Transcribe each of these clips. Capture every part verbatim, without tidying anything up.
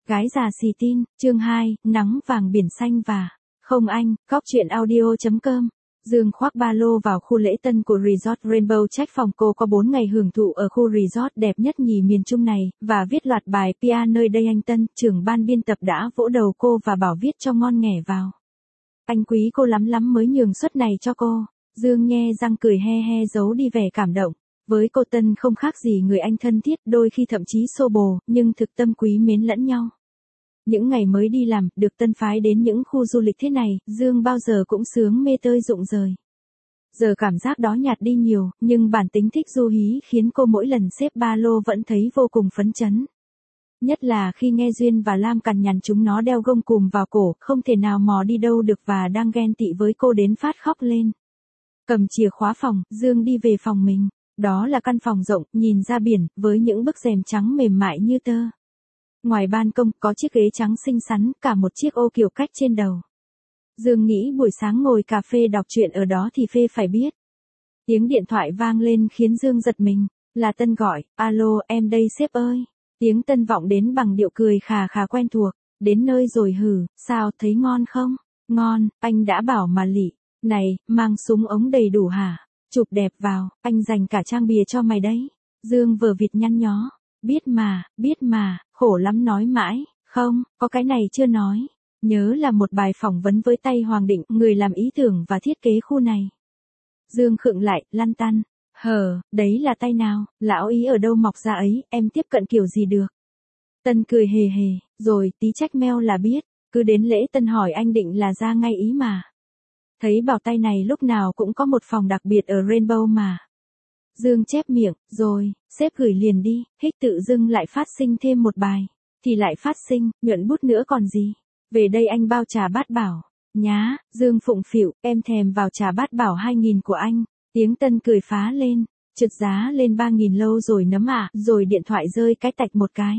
Gái già xì tin, chương hai, nắng vàng biển xanh và không anh, góc chuyện audio chấm com. Dương khoác ba lô vào khu lễ tân của Resort Rainbow Check phòng cô có bốn ngày hưởng thụ ở khu resort đẹp nhất nhì miền Trung này, và viết loạt bài pê e nơi đây. Anh Tân, trưởng ban biên tập đã vỗ đầu cô và bảo viết cho ngon nghẻ vào. Anh quý cô lắm lắm mới nhường suất này cho cô. Dương nhe răng cười he he giấu đi vẻ cảm động. Với cô Tân không khác gì người anh thân thiết, đôi khi thậm chí xô bồ, nhưng thực tâm quý mến lẫn nhau. Những ngày mới đi làm, được Tân phái đến những khu du lịch thế này, Dương bao giờ cũng sướng mê tơi rụng rời. Giờ cảm giác đó nhạt đi nhiều, nhưng bản tính thích du hí khiến cô mỗi lần xếp ba lô vẫn thấy vô cùng phấn chấn. Nhất là khi nghe Duyên và Lam cằn nhằn chúng nó đeo gông cùm vào cổ, không thể nào mò đi đâu được và đang ghen tị với cô đến phát khóc lên. Cầm chìa khóa phòng, Dương đi về phòng mình. Đó là căn phòng rộng, nhìn ra biển, với những bức rèm trắng mềm mại như tơ. Ngoài ban công, có chiếc ghế trắng xinh xắn, cả một chiếc ô kiểu cách trên đầu. Dương nghĩ buổi sáng ngồi cà phê đọc truyện ở đó thì phê phải biết. Tiếng điện thoại vang lên khiến Dương giật mình, là Tân gọi, alo, em đây sếp ơi. Tiếng Tân vọng đến bằng điệu cười khà khà quen thuộc, đến nơi rồi hử, sao, thấy ngon không? Ngon, anh đã bảo mà lị, này, mang súng ống đầy đủ hả? Chụp đẹp vào, anh dành cả trang bìa cho mày đấy. Dương vờ vịt nhăn nhó. Biết mà, biết mà, khổ lắm nói mãi, không, có cái này chưa nói. Nhớ là một bài phỏng vấn với tay Hoàng Định, người làm ý tưởng và thiết kế khu này. Dương khựng lại, lăn tăn. Hờ, đấy là tay nào, lão ý ở đâu mọc ra ấy, em tiếp cận kiểu gì được. Tân cười hề hề, rồi tí trách meo là biết, cứ đến lễ Tân hỏi anh Định là ra ngay ý mà. Thấy bảo tay này lúc nào cũng có một phòng đặc biệt ở Rainbow mà. Dương chép miệng, rồi, sếp gửi liền đi, hích tự dưng lại phát sinh thêm một bài. Thì lại phát sinh, nhuận bút nữa còn gì. Về đây anh bao trà bát bảo. Nhá, Dương phụng phịu, em thèm vào trà bát bảo hai nghìn của anh. Tiếng Tân cười phá lên, trượt giá lên ba nghìn lâu rồi nấm ạ, rồi điện thoại rơi cái tạch một cái.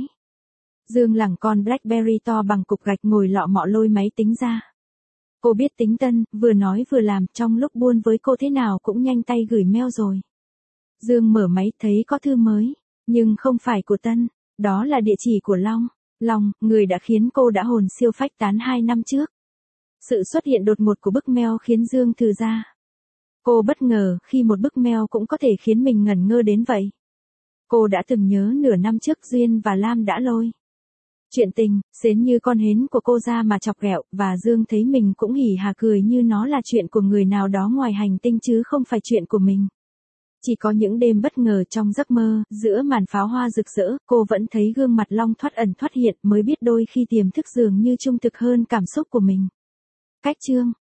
Dương lẳng con Blackberry to bằng cục gạch ngồi lọ mọ lôi máy tính ra. Cô biết tính Tân, vừa nói vừa làm, trong lúc buôn với cô thế nào cũng nhanh tay gửi mail rồi. Dương mở máy thấy có thư mới, nhưng không phải của Tân, đó là địa chỉ của Long. Long, người đã khiến cô đã hồn siêu phách tán hai năm trước. Sự xuất hiện đột ngột của bức mail khiến Dương thừ ra. Cô bất ngờ khi một bức mail cũng có thể khiến mình ngẩn ngơ đến vậy. Cô đã từng nhớ nửa năm trước Duyên và Lam đã lôi chuyện tình, xến như con hến của cô ra mà chọc ghẹo, và Dương thấy mình cũng hỉ hà cười như nó là chuyện của người nào đó ngoài hành tinh chứ không phải chuyện của mình. Chỉ có những đêm bất ngờ trong giấc mơ, giữa màn pháo hoa rực rỡ, cô vẫn thấy gương mặt Long thoát ẩn thoát hiện, mới biết đôi khi tiềm thức dường như trung thực hơn cảm xúc của mình. Cách chương